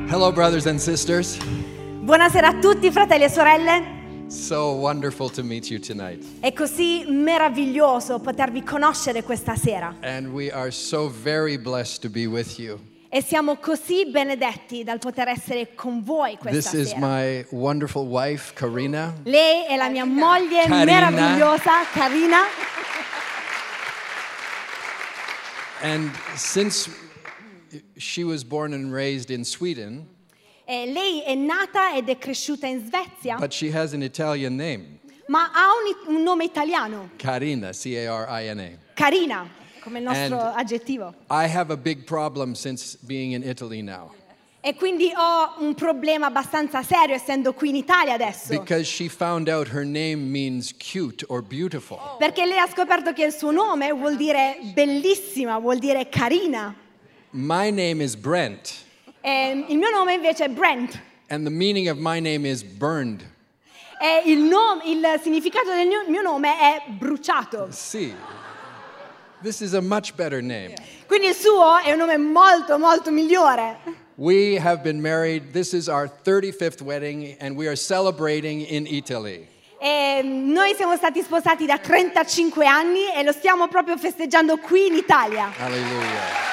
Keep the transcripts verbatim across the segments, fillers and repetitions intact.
Hello, brothers and sisters. Buonasera a tutti, fratelli e sorelle. So wonderful to meet you tonight. È così meraviglioso potervi conoscere questa sera. And we are so very blessed to be with you. E siamo così benedetti dal poter essere con voi questa This is sera. my wonderful wife, Karina. Lei è la mia moglie Karina. meravigliosa, Karina. And since she was born and raised in Sweden, E lei è nata ed è cresciuta in Svezia, but she has an Italian name, ma ha un, un nome italiano, Karina, C A R I N A. Karina, come il nostro And- aggettivo. I have a big problem since being in Italy now, E quindi ho un problema abbastanza serio essendo qui in Italia adesso. because she found out her name means cute or beautiful. Perché lei ha scoperto che il suo nome vuol dire bellissima, vuol dire carina. My name is Brent, E il mio nome invece è Brent. and the meaning of my name is burned. E il, nom- il significato del mio, mio nome è bruciato. See, this is a much better name. Quindi il suo è un nome molto, molto migliore. We have been married. This is our thirty-fifth wedding, and we are celebrating in Italy. E noi siamo stati sposati da trentacinque anni e lo stiamo proprio festeggiando qui in Italia. Hallelujah.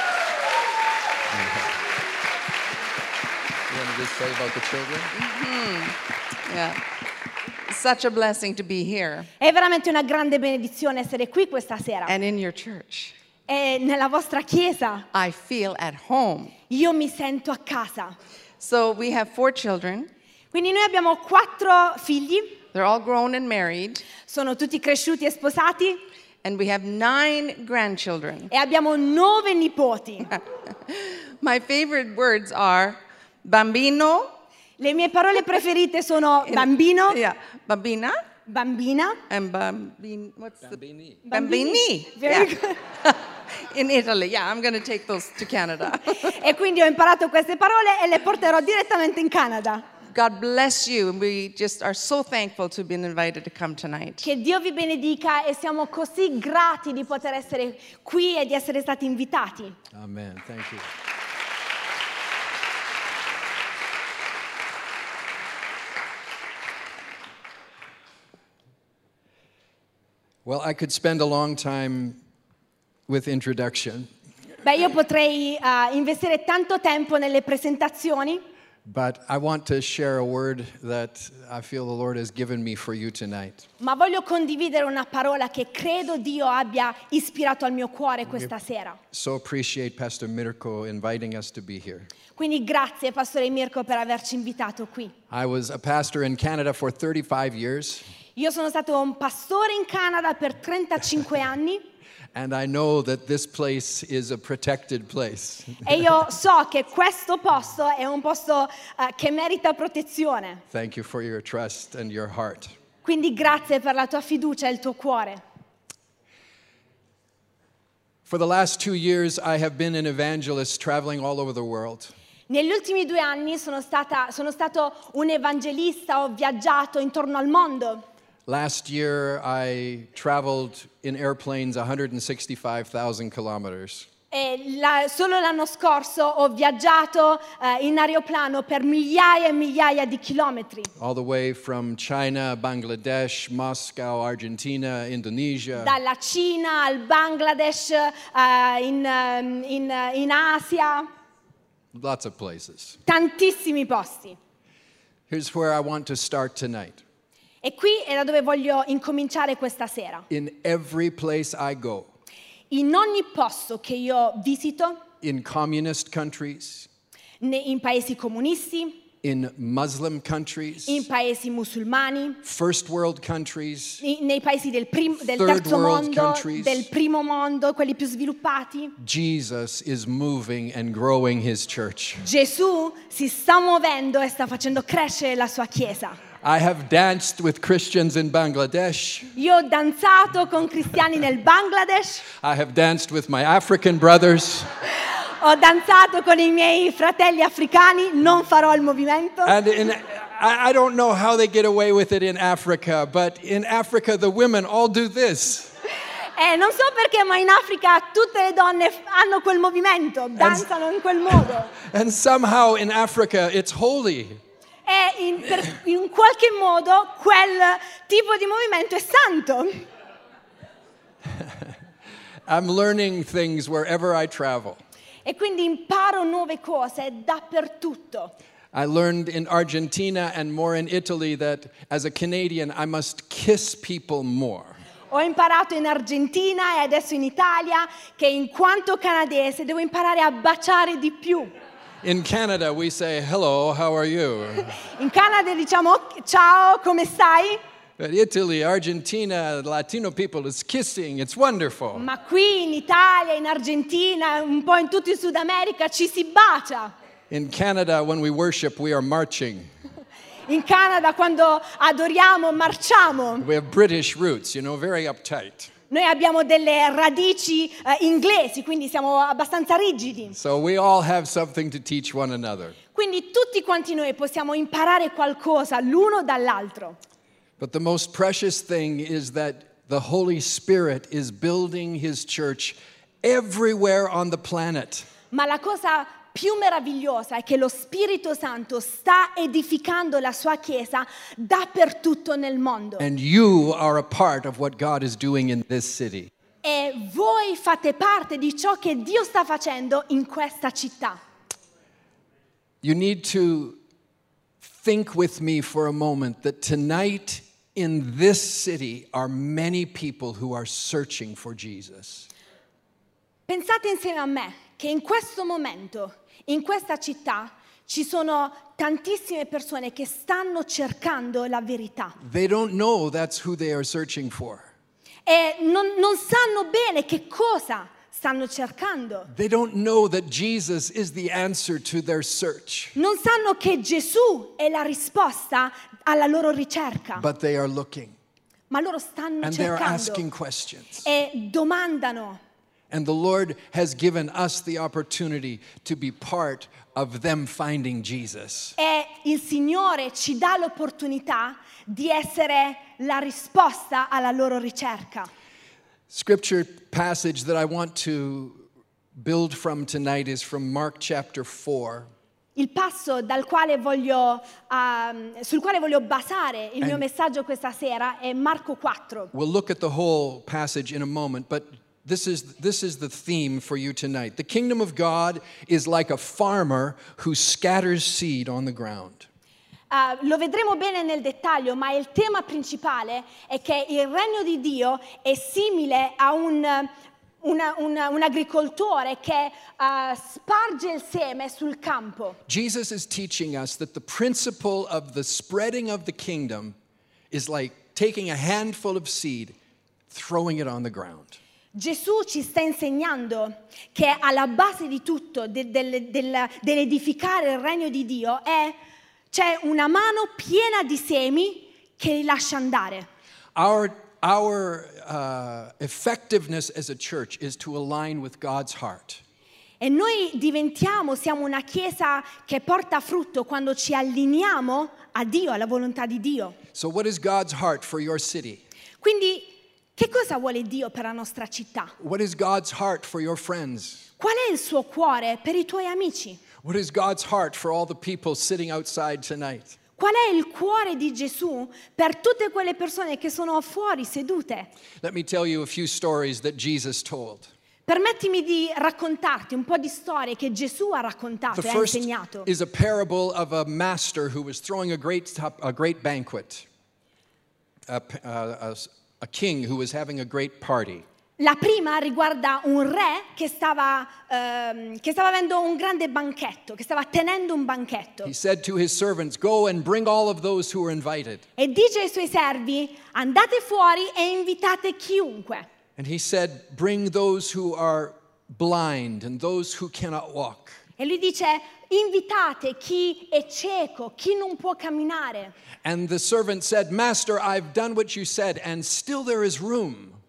You want to just say about the children? Yeah. Such a blessing to be here È veramente una grande benedizione essere qui questa sera. and in your church. E nella vostra chiesa I feel at home. io mi sento a casa. So we have four children. Quindi noi abbiamo quattro figli, They're all grown and married. sono tutti cresciuti e sposati And we have nine grandchildren. e abbiamo nove nipoti. My favorite words are bambino. Le mie parole preferite sono bambino, Yeah. Bambina. bambina, And bambin. What's Bambini. the bambini? Very Yeah. good. In Italy. Yeah, I'm going to take those to Canada. E quindi ho imparato queste parole e le porterò direttamente in Canada. God bless you. And we just are so thankful to have been invited to come tonight. Che Dio vi benedica e siamo così grati di poter essere qui e di essere stati invitati. Amen. Thank you. Well, I could spend a long time with introduction, Beh, io potrei eh, investire tanto tempo nelle presentazioni, but I want to share a word that I feel the Lord has given me for you tonight. ma voglio condividere una parola che credo Dio abbia ispirato al mio cuore questa sera. So appreciate Pastor Mirko inviting us to be here. Quindi grazie, Pastore Mirko, per averci invitato qui. I was a pastor in Canada for thirty-five years, Io sono stato un pastore in Canada per trentacinque anni and I know that this place is a protected place. e io so che questo posto è un posto eh, che merita protezione. Thank you for your trust and your heart. Quindi grazie per la tua fiducia e il tuo cuore. For the last two years, I have been an evangelist traveling all over the world. Negli ultimi due anni sono, stata, sono stato un evangelista, ho viaggiato intorno al mondo. Last year, I traveled in airplanes one hundred sixty-five thousand kilometers. E la- solo l'anno scorso ho viaggiato eh, in aeroplano per migliaia e migliaia di chilometri. All the way from China, Bangladesh, Moscow, Argentina, Indonesia, Dalla Cina al Bangladesh, eh, in, ehm, in, eh, in Asia, lots of places. tantissimi posti. Here's where I want to start tonight. E qui è da dove voglio incominciare questa sera. In every place I go, In ogni posto che io visito, in communist countries, ne- in paesi comunisti, in Muslim countries, in paesi musulmani, first world countries, i- nei paesi del, prim- del Third terzo world mondo, countries. del primo mondo, quelli più sviluppati. Jesus is moving and growing his church. Gesù si sta muovendo e sta facendo crescere la sua chiesa. I have danced with Christians in Bangladesh. Io ho danzato con cristiani nel Bangladesh, I have danced with my African brothers. ho danzato con i miei fratelli africani, non farò il movimento. And in, I, I don't know how they get away with it in Africa, but in Africa, the women all do this. Eh, non so perché, ma in Africa tutte le donne f- hanno quel movimento, danzano in quel modo. And somehow in Africa, it's holy. E in, per- in qualche modo quel tipo di movimento è santo. I'm learning things wherever I travel. E quindi imparo nuove cose dappertutto. I learned in Argentina and more in Italy that as a Canadian, I must kiss people more. Ho imparato in Argentina e adesso in Italia che in quanto canadese devo imparare a baciare di più. In Canada, we say, hello, how are you? In Canada diciamo ciao, come stai? But Italy, Argentina, Latino people is kissing. It's wonderful. Ma qui in Italia, in Argentina, un po' in tutto il Sud America ci si bacia. In Canada, when we worship, we are marching. In Canada quando adoriamo, marciamo. We have British roots, you know, very uptight. Noi abbiamo delle radici eh, inglesi, quindi siamo abbastanza rigidi. So we all have something to teach one another. Quindi tutti quanti noi possiamo imparare qualcosa l'uno dall'altro. But the most precious thing is that the Holy Spirit is building His church everywhere on the planet. Ma la cosa più meravigliosa è che lo Spirito Santo sta edificando la sua Chiesa dappertutto nel mondo. And you are a part of what God is doing in this city. E voi fate parte di ciò che Dio sta facendo in questa città. You need to think with me for a moment that tonight in this city are many people who are searching for Jesus. Pensate insieme a me che in questo momento, in questa città, ci sono tantissime persone che stanno cercando la verità They don't know that's who they are searching for. e non, non sanno bene che cosa stanno cercando. They don't know that Jesus is the answer to their search, Non sanno che Gesù è la risposta alla loro ricerca, but they are looking ma loro stanno and they're cercando asking questions. e domandano. And the Lord has given us the opportunity to be part of them finding Jesus. E il Signore ci dà l'opportunità di essere la risposta alla loro ricerca. Scripture passage that I want to build from tonight is from Mark chapter four. Il passo dal quale voglio, um, sul quale voglio basare il mio And- messaggio questa sera è Marco quattro. We'll look at the whole passage in a moment, but this is, this is the theme for you tonight. The kingdom of God is like a farmer who scatters seed on the ground. Uh, lo vedremo bene nel dettaglio, ma il tema principale è che il regno di Dio è simile a un, una- una- un agricoltore che uh, sparge il seme sul campo. Jesus is teaching us that the principle of the spreading of the kingdom is like taking a handful of seed, throwing it on the ground. Gesù ci sta insegnando che alla base di tutto, de- del- del- dell'edificare il regno di Dio, è c'è una mano piena di semi che li lascia andare. Our, our uh, effectiveness as a church is to align with God's heart. E noi diventiamo, siamo una chiesa che porta frutto quando ci allineiamo a Dio, alla volontà di Dio. So, what is God's heart for your city? Quindi, che cosa vuole Dio per la nostra città? What is God's heart for your friends? Qual è il suo cuore per i tuoi amici? What is God's heart for all the people sitting outside tonight? Qual è il cuore di Gesù per tutte quelle persone che sono fuori sedute? Let me tell you a few stories that Jesus told. Permettimi di raccontarti un po' di storie che Gesù ha raccontato The e ha first insegnato. is a parable of a master who was throwing a great, a great banquet, a, a, a, a king who was having a great party. La prima riguarda un re che stava, ehm, che stava avendo un grande banchetto, che stava tenendo un banchetto. He said to his servants, "Go and bring all of those who are invited." E dice ai suoi servi, andate fuori e invitate chiunque. And he said, "Bring those who are blind and those who cannot walk." E lui dice, invitate chi è cieco, chi non può camminare. And the servant said, "Master, I've done what you said, and still there is room."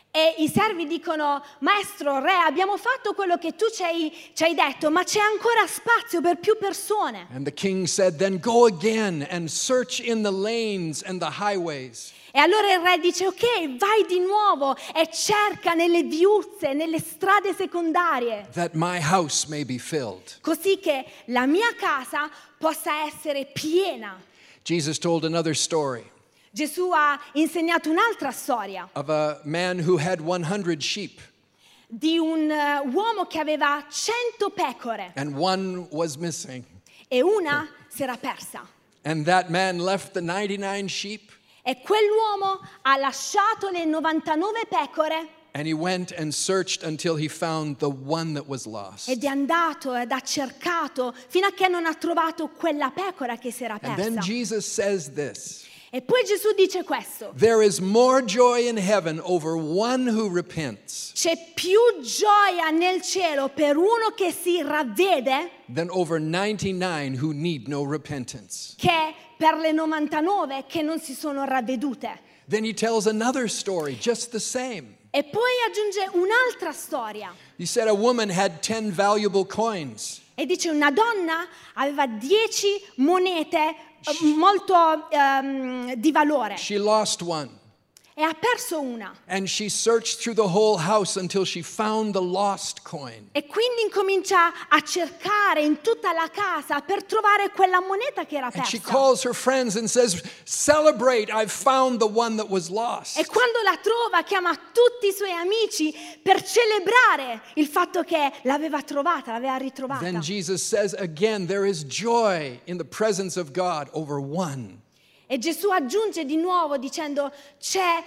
E i servi dicono: maestro, re, abbiamo fatto quello che tu ci hai, ci hai detto, ma c'è ancora spazio per più persone. And the king said, then go again and search in the lanes and the highways. E allora il re dice: ok, vai di nuovo e cerca nelle viuzze, nelle strade secondarie, that my house may be filled. così che la mia casa possa essere piena. Jesus told another story Gesù ha insegnato un'altra storia of a man who had one hundred sheep di un eh, uomo che aveva cento pecore and one was missing. e una si era persa. And that man left the ninety-nine sheep E quell'uomo ha lasciato le novantanove pecore and he went and searched until he found the one that was lost. ed è andato ed ha cercato fino a che non ha trovato quella pecora che si era And then persa. Jesus says this, E poi Gesù dice questo: there is more joy in heaven over one who repents c'è più gioia nel cielo per uno che si ravvede than over ninety-nine who need no repentance. che per le novantanove che non si sono ravvedute. Then he tells another story, just the same. E poi aggiunge un'altra storia He said a woman had ten valuable coins. e dice: una donna aveva dieci monete eh, molto ehm, di valore She lost one. e ha perso una. And she searched through the whole house until she found the lost coin. E quindi incomincia a cercare in tutta la casa per trovare quella moneta che era And she persa. calls her friends and says, celebrate, I've found the one that was lost. E quando la trova chiama tutti i suoi amici per celebrare il fatto che l'aveva trovata, l'aveva ritrovata. Then Jesus says again, there is joy in the presence of God over one. E Gesù aggiunge di nuovo dicendo: c'è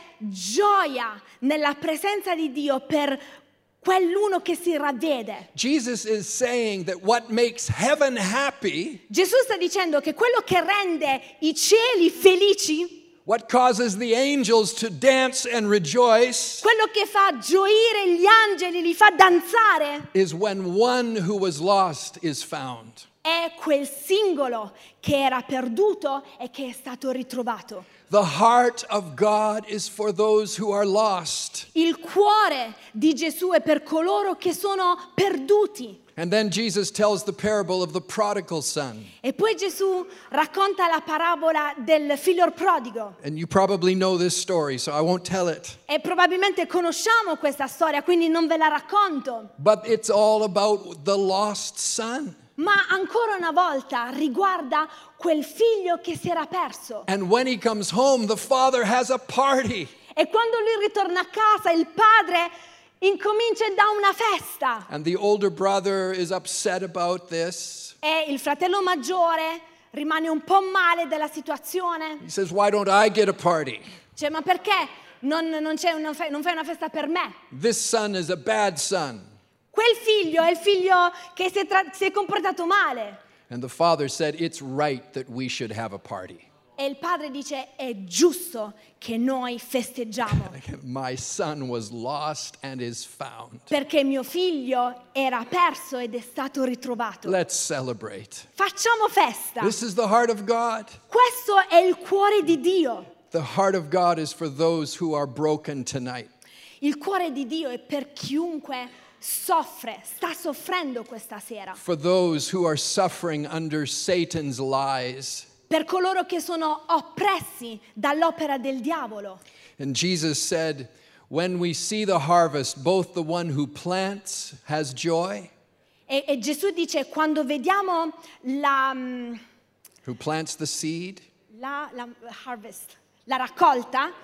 gioia nella presenza di Dio per quell'uno che si ravvede. Jesus is saying that what makes heaven happy, Gesù sta dicendo che quello che rende i cieli felici, what causes the angels to dance and rejoice, quello che fa gioire gli angeli, li fa danzare, is when one who was lost is found. è quel singolo che era perduto e che è stato ritrovato. The heart of God is for those who are lost. Il cuore di Gesù è per coloro che sono perduti. And then Jesus tells the parable of the prodigal son. E poi Gesù racconta la parabola del figlio prodigo. And you probably know this story, so I won't tell it. E probabilmente conosciamo questa storia, quindi non ve la racconto. But it's all about the lost son. Ma ancora una volta riguarda quel figlio che si era perso. And when he comes home, the father has a party. E quando lui ritorna a casa, il padre incomincia e dà una festa. And the older brother is upset about this. E il fratello maggiore rimane un po' male della situazione. He says, why don't I get a party? Cioè, ma perché non, non, c'è una fe- non fai una festa per me? This son is a bad son. Quel figlio è il figlio che si è, tra- si è comportato male. And the father said, it's right that we should have a party. E il padre dice: è giusto che noi festeggiamo, My son was lost and is found. perché mio figlio era perso ed è stato ritrovato. Let's celebrate. Facciamo festa. This is the heart of God. Questo è il cuore di Dio. The heart of God is for those who are broken tonight. Il cuore di Dio è per chiunque soffre, sta soffrendo questa sera. For those who are suffering under Satan's lies. Per coloro che sono oppressi dall'opera del diavolo. And Jesus said, when we see the harvest, both the one who plants has joy. E, e Gesù dice: quando vediamo la, mm, Who plants the seed? la, la harvest, la raccolta,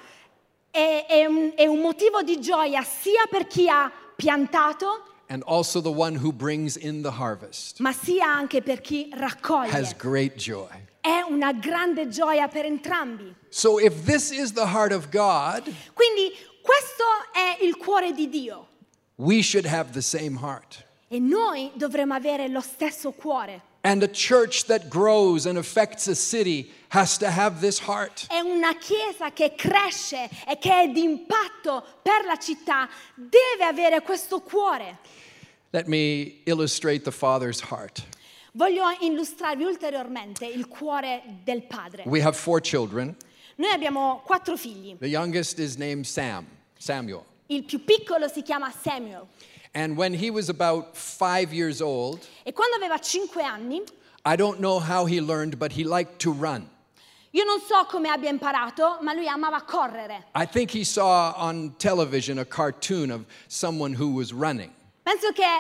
è, è un, è un motivo di gioia sia per chi ha piantato, And also the one who brings in the harvest ma sia anche per chi raccoglie. has great joy. È una grande gioia per entrambi. So if this is the heart of God, Quindi questo è il cuore di Dio we should have the same heart. e noi dovremo avere lo stesso cuore. And a church that grows and affects a city has to have this heart. È una chiesa che cresce e che è di impatto per la città, deve avere questo cuore. Let me illustrate the Father's heart. Voglio illustrarvi ulteriormente il cuore del padre. We have four children. Noi abbiamo quattro figli. The youngest is named Sam, Samuel. Il più piccolo si chiama Samuel. And when he was about five years old, E quando aveva cinque anni, I don't know how he learned, but he liked to run. io non so come abbia imparato, ma lui amava correre. I think he saw on television a cartoon of someone who was running. Penso che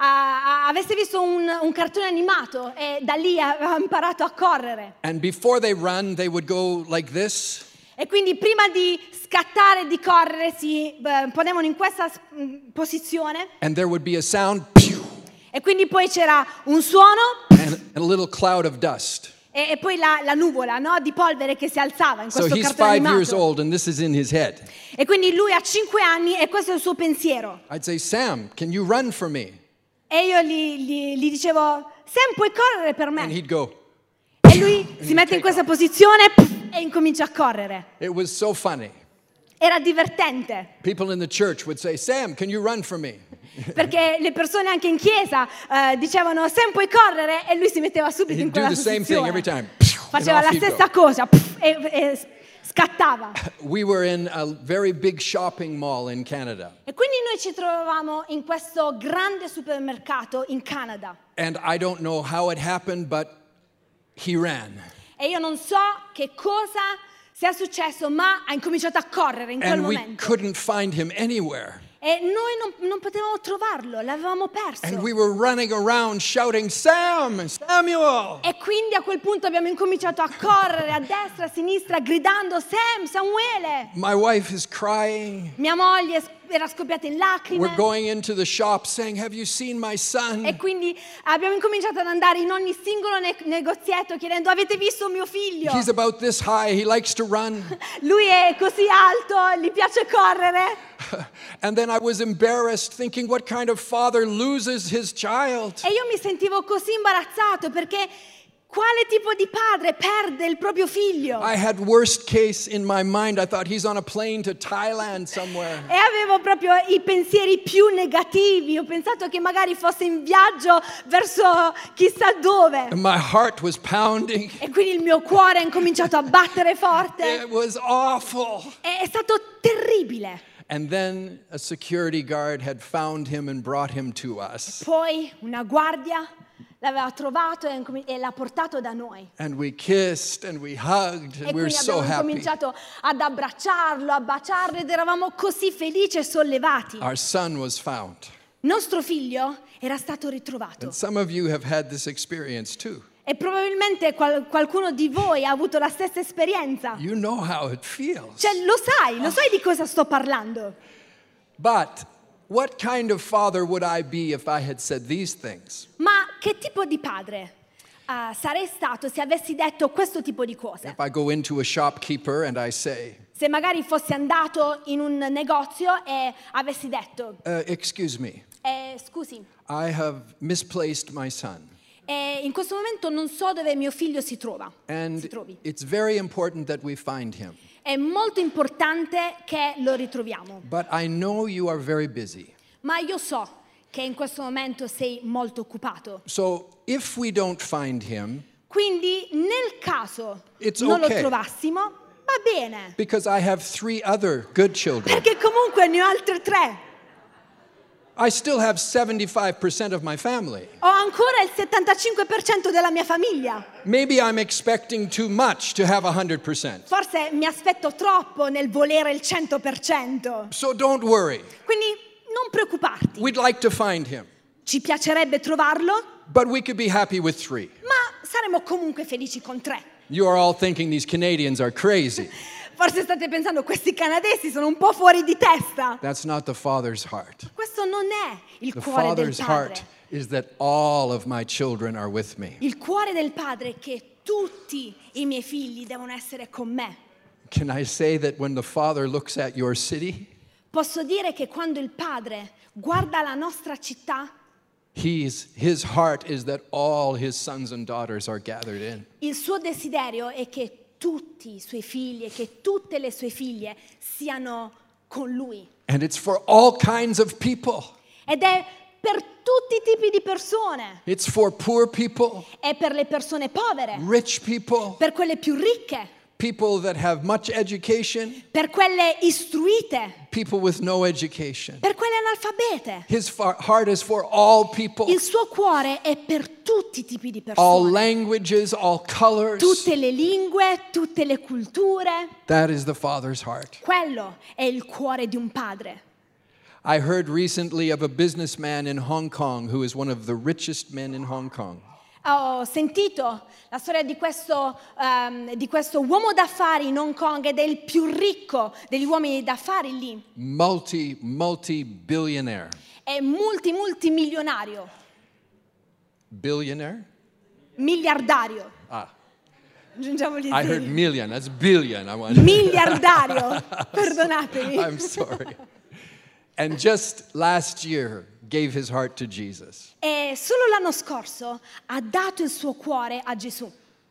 ah, avesse visto un, un cartone animato e da lì aveva imparato a correre. And before they run, they would go like this. E quindi prima di scattare e di correre si eh, ponevano in questa mm, posizione And there would be a sound, pew, e quindi poi c'era un suono and, and a little cloud of dust. e, e poi la, la nuvola, no, di polvere che si alzava in So questo he's cartone five years animato. old, and this is in his head. E quindi lui ha cinque anni e questo è il suo pensiero. I'd say, Sam, can you run for me? E io gli, gli- gli dicevo, Sam, puoi correre per And me? he'd go. E lui si mette in questa posizione pff, e incomincia a correre. It was so funny. Era divertente, People in the church would say, Sam, can you run for me? perché le persone anche in chiesa eh, dicevano, Sam, puoi correre? E lui si metteva subito in He'd do quella the same thing every posizione. time. Faceva And la off he'd go. stessa cosa pff, e, e scattava. We were in a very big shopping mall in Canada. E quindi noi ci trovavamo in questo grande supermercato in Canada. And I don't know how it happened, but he ran. E io non so che cosa sia successo, ma ha incominciato a correre in quel And we momento. couldn't find him anywhere. E noi non, non potevamo trovarlo, l'avevamo perso. And we were running around shouting, Sam, Samuel. E quindi a quel punto abbiamo incominciato a correre a destra, a sinistra, gridando Sam, Samuele. My wife is crying. Mia moglie era scoppiata in lacrime. We're going into the shop saying, have you seen my son? E quindi abbiamo incominciato ad andare in ogni singolo ne- negozietto chiedendo avete visto mio figlio? He's about this high. He likes to run. Lui è così alto, gli piace correre. And then I was embarrassed thinking, what kind of father loses his child? E io mi sentivo così imbarazzato perché quale tipo di padre perde il proprio figlio? I had worst case in my mind. I thought he's on a plane to Thailand somewhere. E avevo proprio i pensieri più negativi. Ho pensato che magari fosse in viaggio verso chissà dove. And my heart was pounding. E quindi il mio cuore ha incominciato a battere forte. It was awful. È è stato terribile. And then a security guard had found him and brought him to us. Poi una guardia l'aveva trovato e incomi- e l'ha portato da noi. And we kissed and we hugged E and we were quindi so abbiamo happy. cominciato ad abbracciarlo, a baciarlo ed eravamo così felici e sollevati. Our son was found. Nostro figlio era stato ritrovato. And some of you have had this experience too. E probabilmente qual- qualcuno di voi ha avuto la stessa esperienza. You know how it feels. Cioè, lo sai, lo sai di cosa sto parlando. But what kind of father would I be if I had said these things? Ma che tipo di padre ah, sarei stato se avessi detto questo tipo di cose? If I go into a shopkeeper and I say, Se magari fossi andato in un negozio e avessi detto, uh, excuse me, eh, scusi, I have misplaced my son. eh, in questo momento non so dove mio figlio si trova. Si And trovi. it's very important that we find him. È molto importante che lo ritroviamo. But I know you are very busy. Ma io so che in questo momento sei molto occupato. So if we don't find him, Quindi nel caso It's non okay. lo trovassimo, va bene. because I have three other good children, Perché comunque ne ho altre tre. I still have seventy-five percent of my family. Ho ancora il settantacinque per cento della mia famiglia. Maybe I'm expecting too much to have one hundred percent. Forse mi aspetto troppo nel volere il cento per cento. So don't worry. Quindi non preoccuparti. We'd like to find him, Ci piacerebbe trovarlo, but we could be happy with three. ma saremo comunque felici con tre. You are all thinking these Canadians are crazy. Forse state pensando questi canadesi sono un po' fuori di testa. That's not the Father's heart. Questo non è il The cuore del Father's heart padre. is that all of my children are with me. Il cuore del padre è che tutti i miei figli devono essere con me. Can I say that when the Father looks at your city, Posso dire che quando il padre guarda la nostra città, he's, his heart is that all his sons and daughters are gathered in. il suo desiderio è che tutti i suoi figli e che tutte le sue figlie siano con lui. And it's for all kinds of people. Ed è per tutti i tipi di persone. It's for poor people, È per le persone povere, rich people, per quelle più ricche, people that have much education, per quelle istruite, people with no education. per quelle analfabete. His far- heart is for all people, Il suo cuore è per tutti i tipi di all persone. languages, all colors. Tutte le lingue, tutte le culture. That is the Father's heart. Quello è il cuore di un padre. I heard recently of a businessman in Hong Kong who is one of the richest men in Hong Kong. Ho sentito la storia di questo, ehm, di questo uomo d'affari in Hong Kong ed è il più ricco degli uomini d'affari lì. Multi, multi-billionaire. È multi, multimilionario, Billionaire? miliardario. Ah, Aggiungiamo gli I heard zeri. million. That's billion. I want. Miliardario, perdonatemi. I'm sorry. And just last year gave his heart to Jesus. E solo l'anno scorso ha dato il suo cuore a Gesù.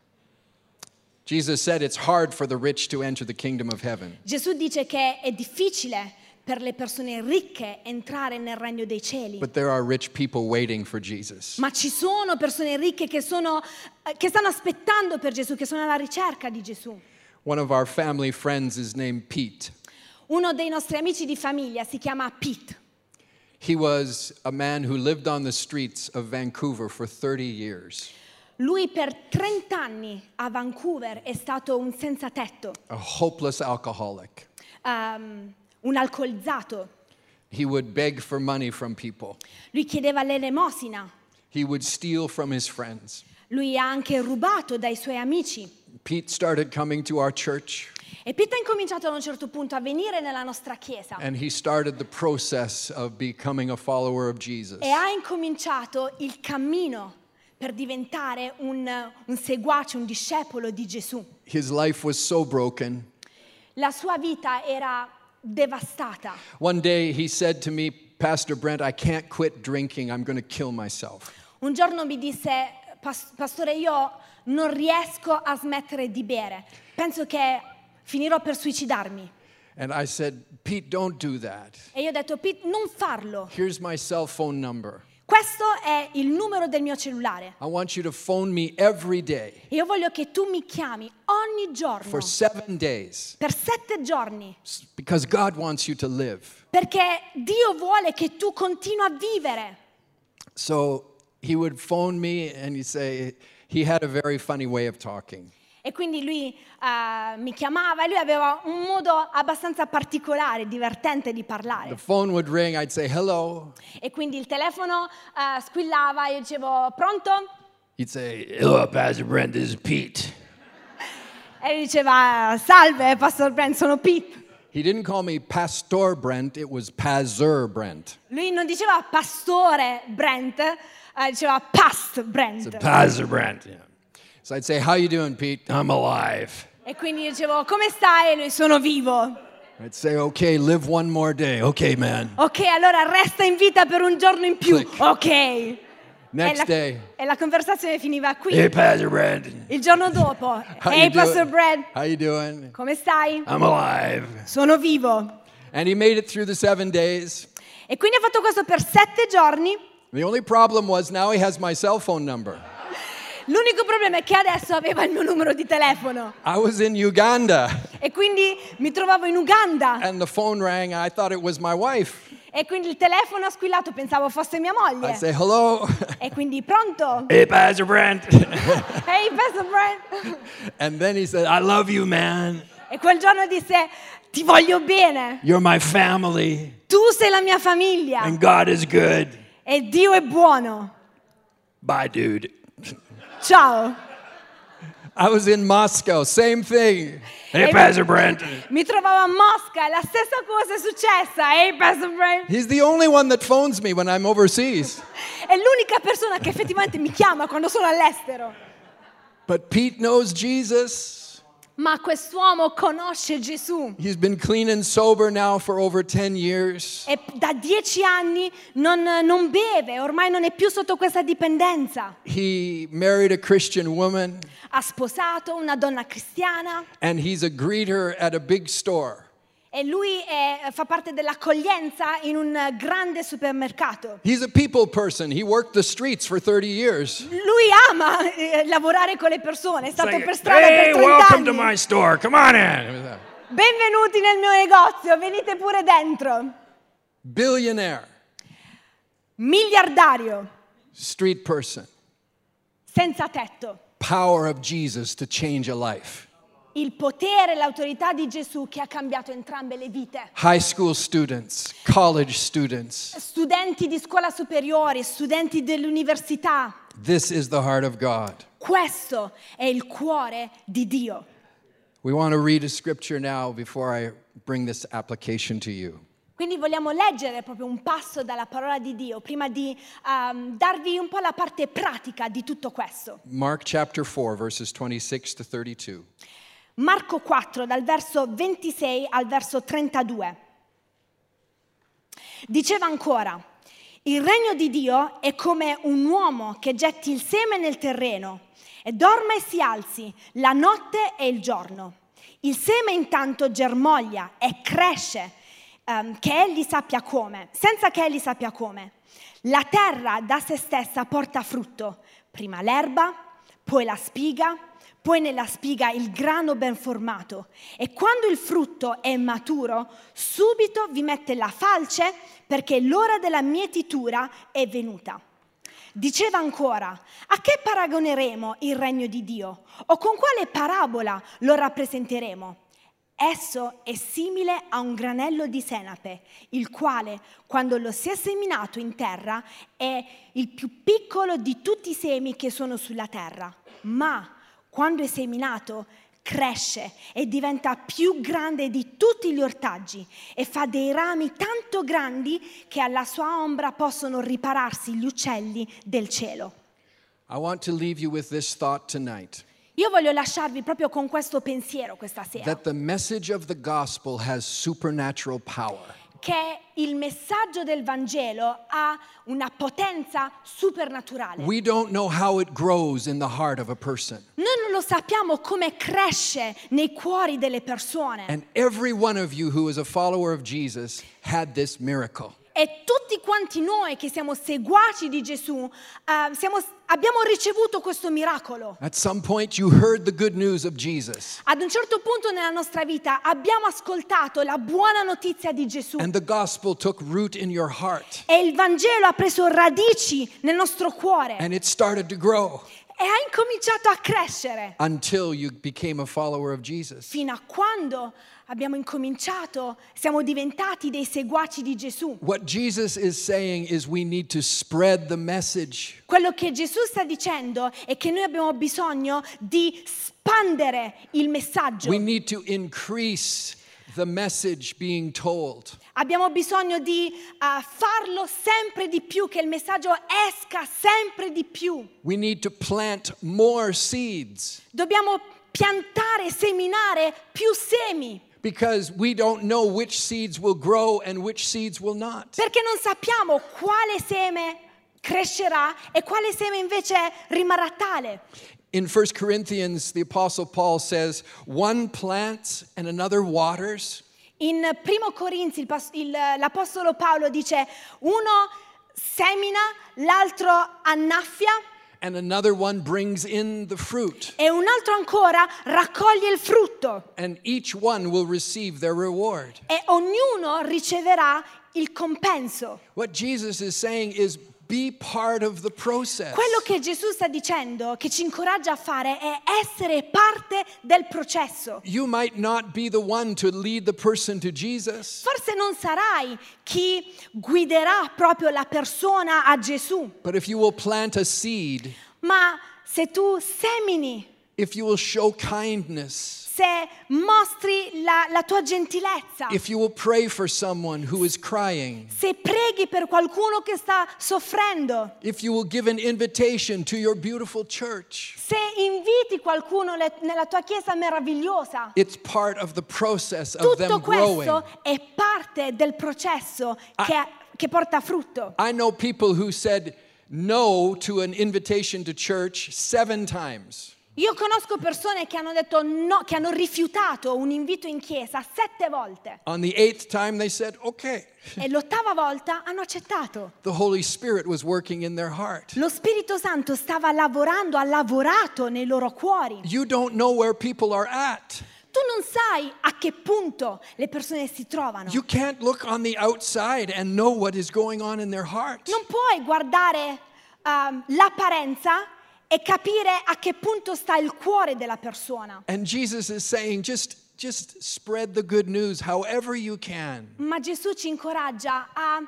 Jesus said it's hard for the rich to enter the kingdom of heaven. Gesù dice che è difficile per le persone ricche entrare nel regno dei cieli. But there are rich people waiting for Jesus. Ma ci sono persone ricche che, sono, eh, che stanno aspettando per Gesù, che sono alla ricerca di Gesù. One of our family friends is named Pete. Uno dei nostri amici di famiglia si chiama Pete. He was a man who lived on the streets of Vancouver for thirty years, Lui per trenta anni a Vancouver è stato un senza tetto, a hopeless alcoholic. um, un alcolizzato. He would beg for money from people. Lui chiedeva l'elemosina. He would steal from his friends. Lui ha anche rubato dai suoi amici. Pete started coming to our church, E Pete ha incominciato ad un certo punto a venire nella nostra chiesa. and he started the process of becoming a follower of Jesus. E ha incominciato il cammino per diventare un, un seguace, un discepolo di Gesù. His life was so broken. La sua vita era devastata. One day he said to me, Pastor Brent, I can't quit drinking. I'm going to kill myself. Un giorno mi disse, "Pas- pastore, io non riesco a smettere di bere. Penso che finirò per suicidarmi." And I said, Pete, don't do that. E io ho detto, Pete, non farlo. Here's my cell phone number. Questo è il numero del mio cellulare. I want you to phone me every day E io voglio che tu mi chiami ogni giorno, for seven days per sette giorni, because God wants you to live. perché Dio vuole che tu continui a vivere. So he would phone me and he'd say, he had a very funny way of talking. E quindi lui eh, mi chiamava e lui aveva un modo abbastanza particolare, divertente di The parlare. phone would ring, I'd say, hello. E quindi il telefono eh, squillava, io dicevo, pronto? He'd say, hello, Pastor Brent, this is Pete. E lui diceva, salve, Pastor Brent, sono Pete. He didn't call me Pastor Brent, it was Pastor Brent. Lui non diceva pastore Brent, eh, diceva past Brent. Pastor Brent. Yeah. So I'd say, how you doing, Pete? I'm alive. E quindi io dicevo, come stai? E lui, sono vivo. I'd say, okay, live one more day. Okay, man. Ok, allora resta in vita per un giorno in più. Click. Ok. E Next la, day. e la conversazione finiva qui. Hey, Pastor Brent. Il giorno dopo, How hey you Pastor doing? Brent, How you doing? come stai? I'm alive. Sono vivo. And he made it through the seven days. E quindi ha fatto questo per sette giorni. The only problem was now he has my cell phone number. L'unico problema è che adesso aveva il mio numero di telefono. I was in Uganda E quindi mi trovavo in Uganda. and the phone rang. I thought it was my wife. E quindi il telefono ha squillato, pensavo fosse mia moglie. I'd say, hello. E quindi pronto? Hey, Pastor Brent. Hey Pastor Brent. And then he said, I love you, man. E quel giorno disse, ti voglio bene. You're my family. Tu sei la mia famiglia. And God is good. E Dio è buono. Bye, dude. Ciao. I was in Moscow, same thing. Hey, Hey, Pastor Brent. Mi trovavo a Mosca e la stessa cosa è successa. Hey Pastor Brent. He's the only one that phones me when I'm overseas. È l'unica persona che effettivamente mi chiama quando sono all'estero. But Pete knows Jesus. Ma quest'uomo conosce Gesù. He's been clean and sober now for over ten years. E da dieci anni non, non beve, ormai non è più sotto questa dipendenza. He married a Christian woman, Ha sposato una donna cristiana and he's a greeter at a big store. e lui è- fa parte dell'accoglienza in un grande supermercato. He's a people person. He worked the streets for thirty years. Lui ama eh, lavorare con le persone, è stato It's like, per strada hey, per trenta welcome to anni. my store. Come on in. benvenuti nel mio negozio, venite pure dentro. Billionaire, Miliardario, street person. senza tetto. Power of Jesus to change a life. Il potere e l'autorità di Gesù che ha cambiato entrambe le vite. High school students, college students. Studenti di scuola superiore, studenti dell'università. This is the heart of God. Questo è il cuore di Dio. We want to read a scripture now before I bring this application to you. Quindi vogliamo leggere proprio un passo dalla parola di Dio prima di um, darvi un po' la parte pratica di tutto questo. Mark chapter four, verses twenty-six to thirty-two. Marco quattro, dal verso ventisei al verso trentadue. Diceva ancora: il regno di Dio è come un uomo che getti il seme nel terreno e dorma e si alzi la notte e il giorno. Il seme intanto germoglia e cresce, um, che egli sappia come, senza che egli sappia come. La terra da se stessa porta frutto, prima l'erba, poi la spiga, poi nella spiga il grano ben formato, e quando il frutto è maturo, subito vi mette la falce, perché l'ora della mietitura è venuta. Diceva ancora: a che paragoneremo il regno di Dio? O con quale parabola lo rappresenteremo? Esso è simile a un granello di senape, il quale, quando lo si è seminato in terra, è il più piccolo di tutti i semi che sono sulla terra. Ma quando è seminato, cresce e diventa più grande di tutti gli ortaggi e fa dei rami tanto grandi che alla sua ombra possono ripararsi gli uccelli del cielo. I want to leave you with this thought tonight. Io voglio lasciarvi proprio con questo pensiero questa sera, That the message of the gospel has supernatural power. che il messaggio del Vangelo ha una potenza supernaturale. We don't know how it grows in the heart of a person. Noi non lo sappiamo come cresce nei cuori delle persone. And every one of you who is a follower of Jesus had this miracle. E tutti quanti noi che siamo seguaci di Gesù eh, siamo, abbiamo ricevuto questo miracolo. At some point you heard the good news of Jesus. Ad un certo punto nella nostra vita abbiamo ascoltato la buona notizia di Gesù. And the gospel took root in your heart. E il Vangelo ha preso radici nel nostro cuore. And it started to grow. E ha incominciato a crescere. Until you became a follower of Jesus. Fino a quando abbiamo incominciato, siamo diventati dei seguaci di Gesù. What Jesus is saying is we need to spread the message. Quello che Gesù sta dicendo è che noi abbiamo bisogno di spandere il messaggio. We need to increase the message being told. Abbiamo bisogno di uh, farlo sempre di più, che il messaggio esca sempre di più. We need to plant more seeds. Dobbiamo piantare, seminare più semi. Because we don't know which seeds will grow and which seeds will not. Perché non sappiamo quale seme crescerà e quale seme invece rimarrà tale. In First Corinthians, the Apostle Paul says, one plants and another waters. In Primo Corinzi il pas- il, l'Apostolo Paolo dice: uno semina, l'altro annaffia. And another one brings in the fruit. E un altro ancora raccoglie il frutto. And each one will receive their reward. E ognuno riceverà il compenso. What Jesus is saying is be part of the process. Quello che Gesù sta dicendo, che ci incoraggia a fare, è essere parte del processo. You might not be the one to lead the person to Jesus. Forse non sarai chi guiderà proprio la persona a Gesù, But if you will plant a seed, ma se tu semini, if you will show kindness, se mostri la, la tua gentilezza, if you will pray for someone who is crying, se preghi per qualcuno che sta soffrendo, if you will give an invitation to your beautiful church, se inviti qualcuno le- nella tua chiesa meravigliosa, it's part of the process of them tutto growing. questo è parte del processo che, che porta frutto. I know people who said no to an invitation to church seven times. Io conosco persone che hanno detto no, che hanno rifiutato un invito in chiesa sette volte. On the eighth time they said, okay. E l'ottava volta hanno accettato. The Holy Spirit was working in their heart. Lo Spirito Santo stava lavorando, ha lavorato nei loro cuori. You don't know where people are at. Tu non sai a che punto le persone si trovano. You can't look on the outside and know what is going on in their heart. Non puoi guardare um, l'apparenza e capire a che punto sta il cuore della persona. And Jesus is saying, just, just spread the good news however you can. Ma Gesù ci incoraggia a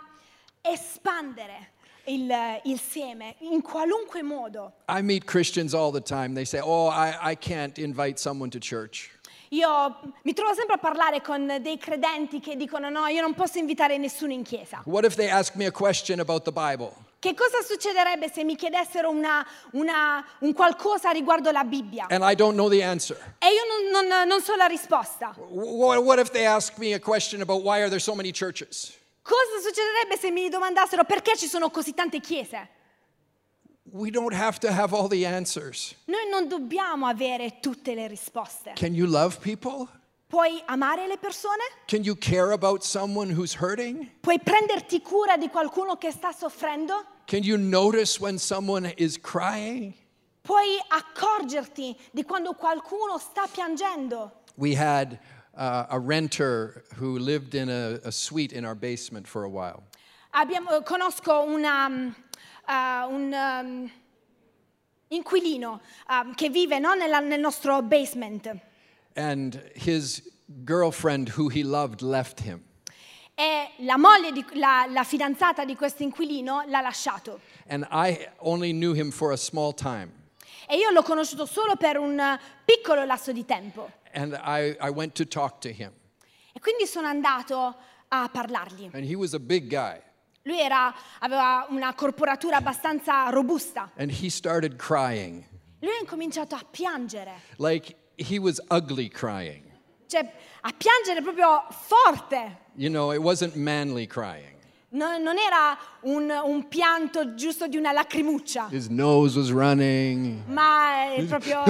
espandere il, il seme in qualunque modo. I meet Christians all the time. They say, oh, I, I can't invite someone to church. Io mi trovo sempre a parlare con dei credenti che dicono no, io non posso invitare nessuno in chiesa. What if they ask me a question about the Bible? Che cosa succederebbe se mi chiedessero una, una, un qualcosa riguardo la Bibbia? And I don't know the answer. E io non, non, non so la risposta. What, what if they ask me a question about why are there so many churches? Cosa succederebbe se mi domandassero perché ci sono così tante chiese? We don't have to have all the answers. Noi non dobbiamo avere tutte le risposte. Can you love people? Puoi amare le persone? Can you care about someone who's hurting? Puoi prenderti cura di qualcuno che sta soffrendo? Can you notice when someone is crying? Puoi accorgerti di quando qualcuno sta piangendo? We had uh, a renter who lived in a, a suite in our basement for a while. Abbiamo, conosco una, uh, un um, inquilino um, che vive no, nella, nel nostro basement. And his girlfriend, who he loved, left him. E la moglie, di, la, la fidanzata di questo inquilino l'ha lasciato. And I only knew him for a small time. E io l'ho conosciuto solo per un piccolo lasso di tempo. And I, I went to talk to him. E quindi sono andato a parlargli. And he was a big guy. Lui era, aveva una corporatura abbastanza robusta. And he started crying. Lui ha incominciato a piangere. Like he was ugly crying. Cioè, a piangere proprio forte. You know, it wasn't manly crying. Non, non era un, un pianto giusto di una lacrimuccia. His nose was running. Ma è proprio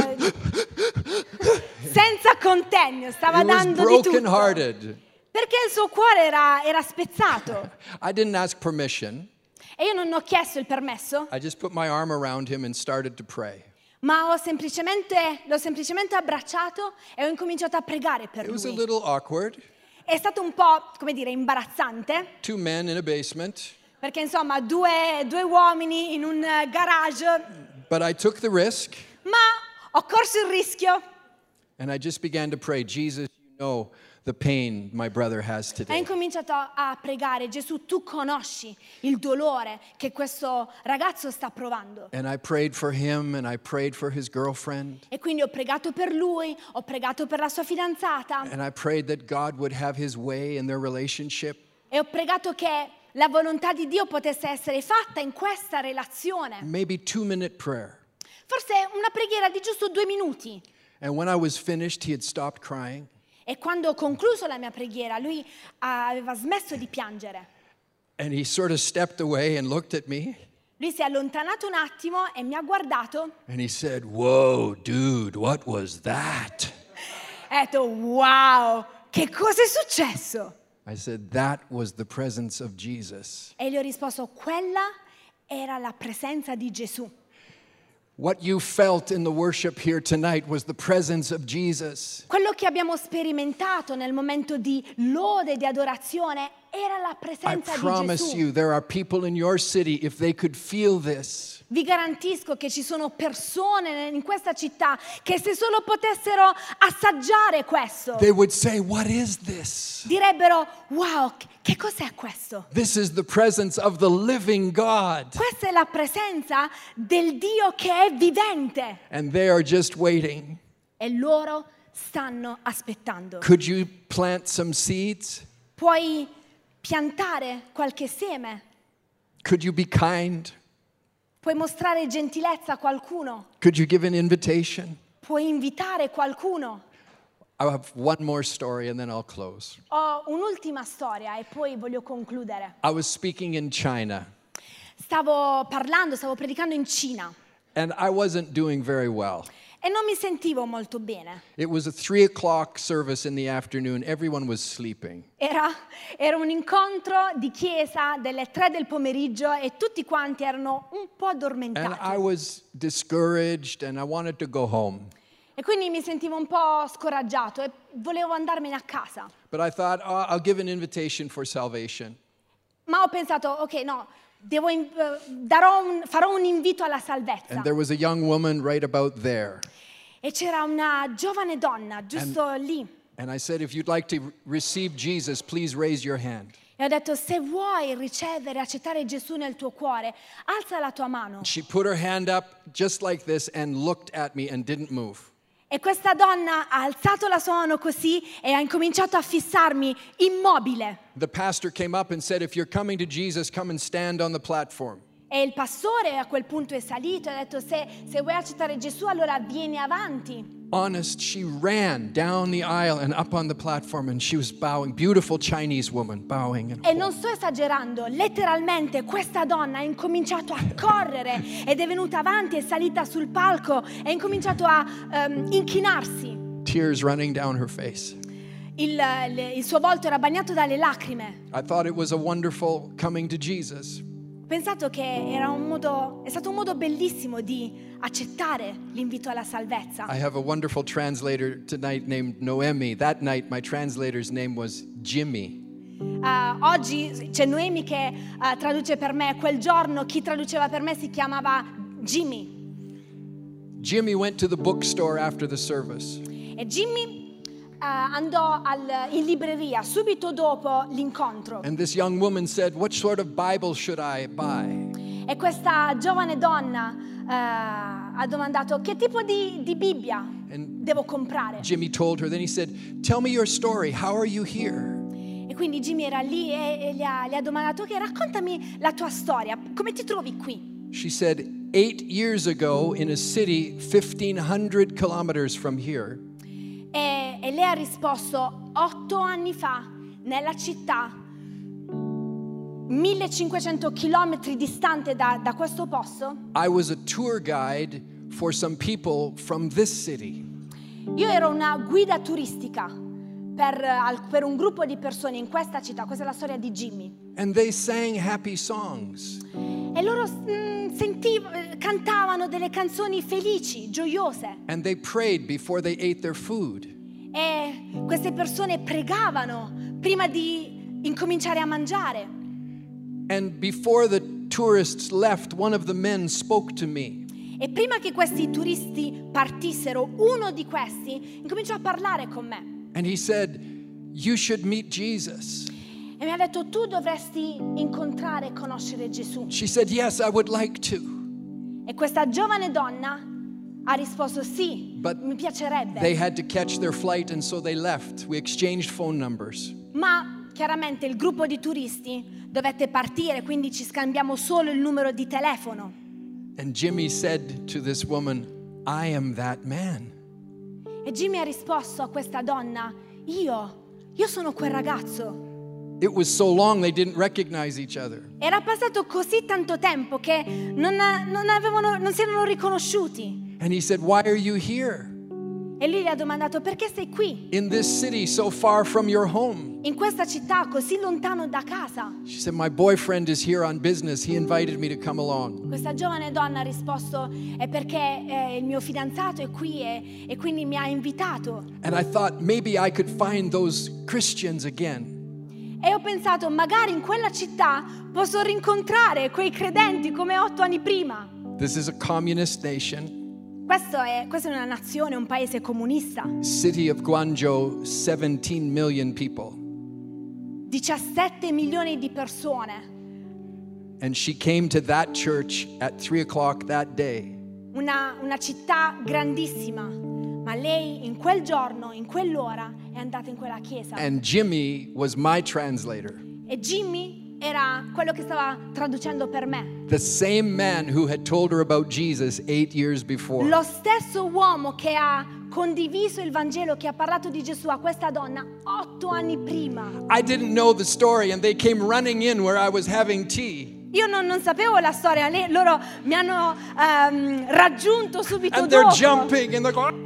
senza contegno, stava He was dando di tutto. brokenhearted. Perché il suo cuore era, era spezzato. I didn't ask permission. E io non ho chiesto il permesso, I just put my arm around him and started to pray. ma ho semplicemente, l'ho semplicemente abbracciato e ho incominciato a pregare per It was a lui. little awkward. È stato un po', come dire, imbarazzante, Two men in a basement. perché insomma due, due uomini in un eh, garage, But I took the risk ma ho corso il rischio and I just began to pray, Jesus, you know the pain my brother has e ho today. incominciato a pregare, Gesù, tu conosci il dolore che questo ragazzo sta provando. And I prayed for him and I prayed for his girlfriend. E quindi ho pregato per lui, ho pregato per la sua fidanzata And I prayed that God would have his way in their relationship. e ho pregato che la volontà di Dio potesse essere fatta in questa relazione. Maybe two minute prayer. Forse una preghiera di giusto due minuti. And when I was finished, he had stopped crying. E quando ho concluso la mia preghiera, lui aveva smesso di piangere. And he sort of stepped away and looked at me. Lui si è allontanato un attimo e mi ha guardato And he said, whoa, dude, what was that? e ha detto, wow, che cosa è successo? I said, that was the presence of Jesus. E gli ho risposto, quella era la presenza di Gesù. What you felt in the worship here tonight was the presence of Jesus. Quello che abbiamo sperimentato nel momento di lode e di adorazione era la I presenza di promise Gesù. you, there are people in your city, if they could feel this, Vi garantisco che ci sono persone in questa città che se solo potessero assaggiare questo, they would say, what is this? direbbero, wow, che cos'è questo? This is the presence of the living God. Questa è la presenza del Dio che è vivente And they are just waiting. e loro stanno aspettando. Could you plant some seeds? Puoi piantare qualche seme? Could you be kind? Puoi mostrare gentilezza a qualcuno? Could you give an invitation? Puoi invitare qualcuno? I have one more story and then I'll close. Ho un'ultima storia e poi voglio concludere. I was speaking in China Stavo parlando, stavo predicando in Cina and I wasn't doing very well. e non mi sentivo molto bene. It was a three o'clock service in the afternoon. Everyone was sleeping. Era, era un incontro di chiesa delle tre del pomeriggio e tutti quanti erano un po' And I addormentati. was discouraged and I wanted to go home. E quindi mi sentivo un po' scoraggiato e volevo andarmene a casa. But I thought, oh, I'll give an invitation for salvation. Ma ho pensato, ok, no, devo in- eh, darò un- farò un invito alla salvezza. And there was a young woman right about there. E c'era una giovane donna giusto lì. And I said, if you'd like to receive Jesus, please raise your hand. E ho detto, se vuoi ricevere, accettare Gesù nel tuo cuore, alza la tua mano. She put her hand up just like this and looked at me and didn't move. E questa donna ha alzato la sua mano così e ha incominciato a fissarmi immobile. The pastor came up and said, if you're coming to Jesus, come and stand on the platform. E il pastore a quel punto è salito e ha detto, se, se vuoi accettare Gesù, allora vieni avanti. Honest, she ran down the aisle and up on the platform and she was bowing. Beautiful Chinese woman bowing. And E non sto esagerando, letteralmente questa donna ha incominciato a correre ed è venuta avanti, è salita sul palco e ha incominciato a ehm, inchinarsi. tears running down her face. Il, le- il suo volto era bagnato dalle lacrime. I thought it was a wonderful coming to Jesus. Ho pensato che era un modo, è stato un modo bellissimo di accettare l'invito alla salvezza. I have a wonderful translator tonight named Noemi. That night, my translator's name was Jimmy. Uh, oggi c'è Noemi che uh, traduce per me. Quel giorno chi traduceva per me si chiamava Jimmy. Jimmy went to the bookstore after the service. E Jimmy uh, andò al- in libreria subito dopo l'incontro. And this young woman said, what sort of Bible should I buy? E questa giovane donna uh, ha domandato che tipo di, di Bibbia And devo comprare. Jimmy told her. Then he said, tell me your story. How are you here? E quindi Jimmy era lì e, e gli, ha, gli ha domandato, ok, raccontami la tua storia, come ti trovi qui? She said, eight years ago in a city fifteen hundred kilometers from here, E, e lei ha risposto, otto anni fa, nella città, millecinquecento chilometri distante da, da questo posto, I was a tour guide for some people from this city. io ero una guida turistica per, al- per un gruppo di persone in questa città. Questa è la storia di Jimmy. And they sang happy songs. E loro mm, sentiv- eh, cantavano delle canzoni felici, gioiose. And they prayed before they ate their food. E queste persone pregavano prima di incominciare a mangiare. And before the tourists left, one of the men spoke to me. E prima che questi turisti partissero, uno di questi incominciò a parlare con me. And he said, you should meet Jesus. E mi ha detto, tu dovresti incontrare e conoscere Gesù. She said, yes, I would like to. E questa giovane donna ha risposto, sì, But mi piacerebbe. They had to catch their flight and so they left. We exchanged phone numbers. Ma chiaramente il gruppo di turisti dovette partire, quindi ci scambiamo solo il numero di telefono. And Jimmy said to this woman, I am that man. E Jimmy ha risposto a questa donna, io, io sono quel ragazzo. It was so long they didn't recognize each other. Era passato così tanto tempo che non, non avevano, non si erano riconosciuti. And he said, why are you here? E lui gli ha domandato, perché sei qui? In this city so far from your home? In questa città così lontano da casa? She said, my boyfriend is here on business. He invited me to come along. Questa giovane donna ha risposto, è perché eh, il mio fidanzato è qui e, e quindi mi ha invitato. And I thought maybe I could find those Christians again. E ho pensato, magari in quella città posso rincontrare quei credenti come otto anni prima. This is a communist nation. Questo è, questa è una nazione, un paese comunista. City of Guangzhou, seventeen million people. diciassette milioni di persone. And she came to that church at three o'clock that day. Una, una città grandissima. Ma lei in quel giorno, in quell'ora, è andata in quella chiesa. And Jimmy was my translator. E Jimmy era quello che stava traducendo per me. The same man who had told her about Jesus eight years before. Lo stesso uomo che ha condiviso il Vangelo, che ha parlato di Gesù a questa donna otto anni prima. I didn't know the story and they came running in where I was having tea. Io non, non sapevo la storia, le- loro mi hanno ehm, raggiunto subito And they're dopo. jumping and they're going,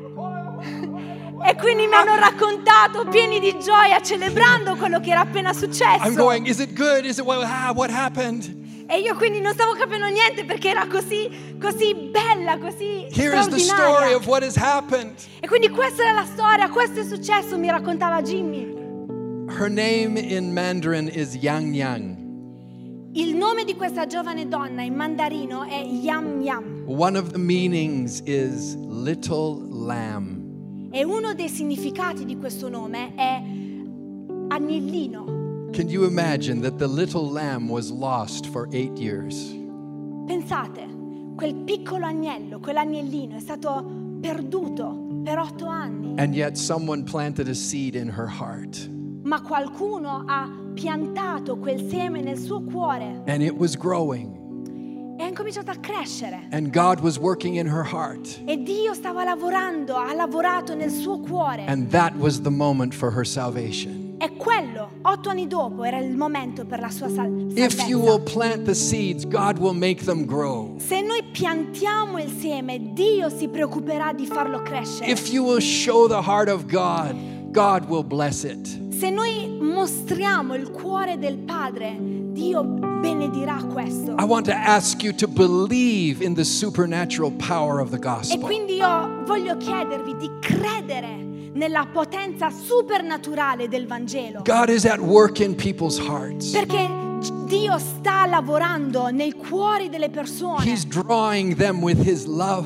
E quindi mi hanno raccontato pieni di gioia, celebrando quello che era appena successo. I'm going, is it good? Is it what, ah, what happened? E io quindi non stavo capendo niente perché era così, così bella, così Here is the story straordinaria. of what has happened. E quindi questa è la storia, questo è successo, mi raccontava Jimmy. Her name in Mandarin is Yang Yang. Il nome di questa giovane donna in mandarino è Yam Yam. One of the meanings is little lamb. E uno dei significati di questo nome è agnellino. Can you imagine that the little lamb was lost for eight years? Pensate, quel piccolo agnello, quell'agnellino è stato perduto per otto anni, And yet someone planted a seed in her heart. ma qualcuno ha piantato quel seme nel suo cuore And it was growing. e ha incominciato a crescere. And God was working in her heart. E Dio stava lavorando, ha lavorato nel suo cuore. And that was the moment for her salvation. E quello, otto anni dopo, era il momento per la sua sal- If you will salvezza. plant the seeds, God will make them grow. Se noi piantiamo il seme, Dio si preoccuperà di farlo crescere. If you will show the heart of God, God will bless it. Se noi mostriamo il cuore del Padre, Dio benedirà questo. I want to ask you to believe in the supernatural power of the E gospel. quindi io voglio chiedervi di credere nella potenza supernaturale del Vangelo. God is at work in people's hearts. Perché Dio sta lavorando nei cuori delle persone. He's drawing them with His love.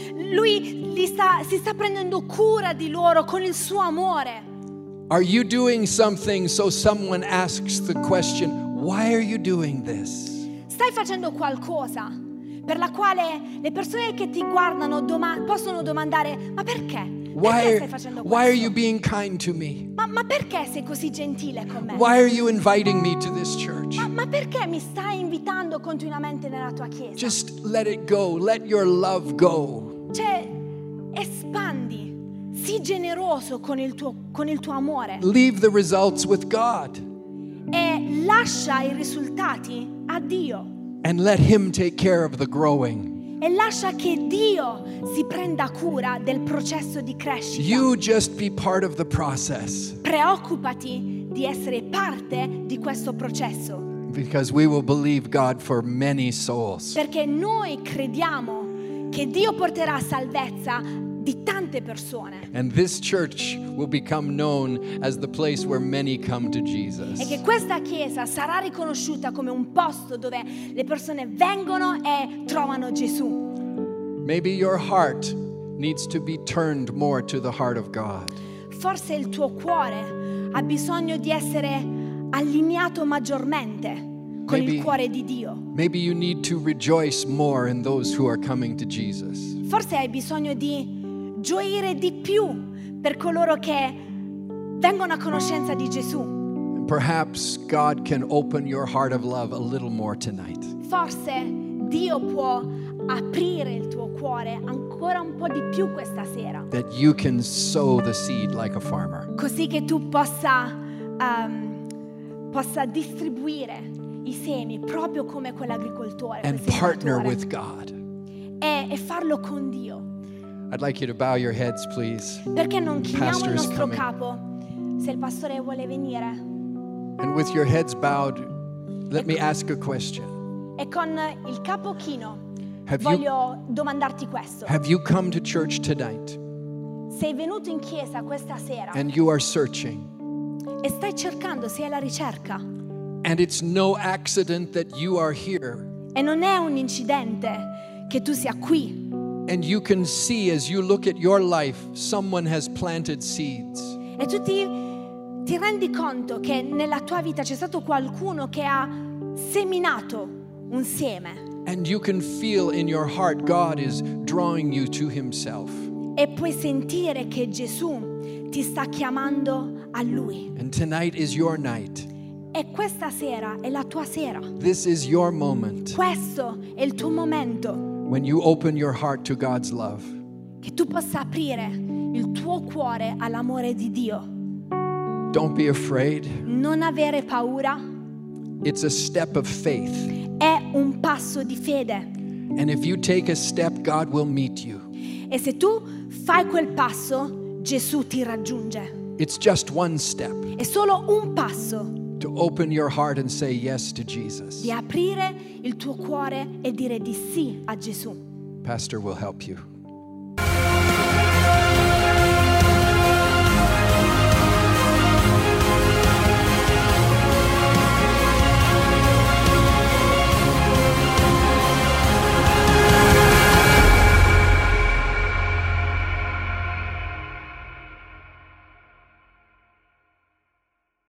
Lui li sta, si sta prendendo cura di loro con il suo amore. Are you doing something so someone asks the question, why are you doing this? Stai facendo qualcosa per la quale le persone che ti guardano doma- possono domandare: ma perché? Perché Why stai are, facendo why are questo? you being kind to me? Ma, ma perché sei così gentile con me? Why are you inviting me to this church? Ma, ma perché mi stai invitando continuamente nella tua chiesa? Just let it go. Let your love go. Cioè, espandi, sii generoso con il tuo, con il tuo amore Leave the results with God e lascia i risultati a Dio and let Him take care of the growing. e lascia che Dio si prenda cura del processo di crescita. You just be part of the process Preoccupati di essere parte di questo processo, because we will believe God for many souls. perché noi crediamo che Dio porterà salvezza di tante persone And this church will become known as the place where many come to Jesus. e che questa chiesa sarà riconosciuta come un posto dove le persone vengono e trovano Gesù. Maybe your heart needs to be turned more to the heart of God. Forse il tuo cuore ha bisogno di essere allineato maggiormente con Maybe- il cuore di Dio. Maybe you need to rejoice more in those who are coming to Jesus. Forse hai bisogno di gioire di più per coloro che vengono a conoscenza di Gesù. And perhaps God can open your heart of love a little more tonight. Forse Dio può aprire il tuo cuore ancora un po' di più questa sera, That you can sow the seed like a farmer. così che tu possa, ehm, possa distribuire i semi proprio come quell'agricoltore, And quel partner seminatore, with God. e, e farlo con Dio. I'd like you to bow your heads, please. Perché non chiniamo il Pastor's nostro coming. capo? Se il pastore vuole venire. And with your heads bowed, let me ask a question. E con il capo chino Have you, voglio domandarti questo. have you come to church tonight Sei venuto in chiesa questa sera and you are searching? e stai cercando, sei alla ricerca. And it's no accident that you are here. E non è un incidente che tu sia qui. And you can see as you look at your life, someone has planted seeds. E tu ti, ti rendi conto che nella tua vita c'è stato qualcuno che ha seminato un seme. And you can feel in your heart God is drawing you to Himself. E puoi sentire che Gesù ti sta chiamando a Lui. And tonight is your night. E questa sera è la tua sera. This is your moment Questo è il tuo momento when you open your heart to God's love. che tu possa aprire il tuo cuore all'amore di Dio. Don't be afraid. Non avere paura, It's a step of faith. è un passo di fede. And if you take a step, God will meet you. E se tu fai quel passo, Gesù ti raggiunge. It's just one step È solo un passo to open your heart and say yes to Jesus. di aprire il tuo cuore e dire di sì a Gesù. Pastor will help you.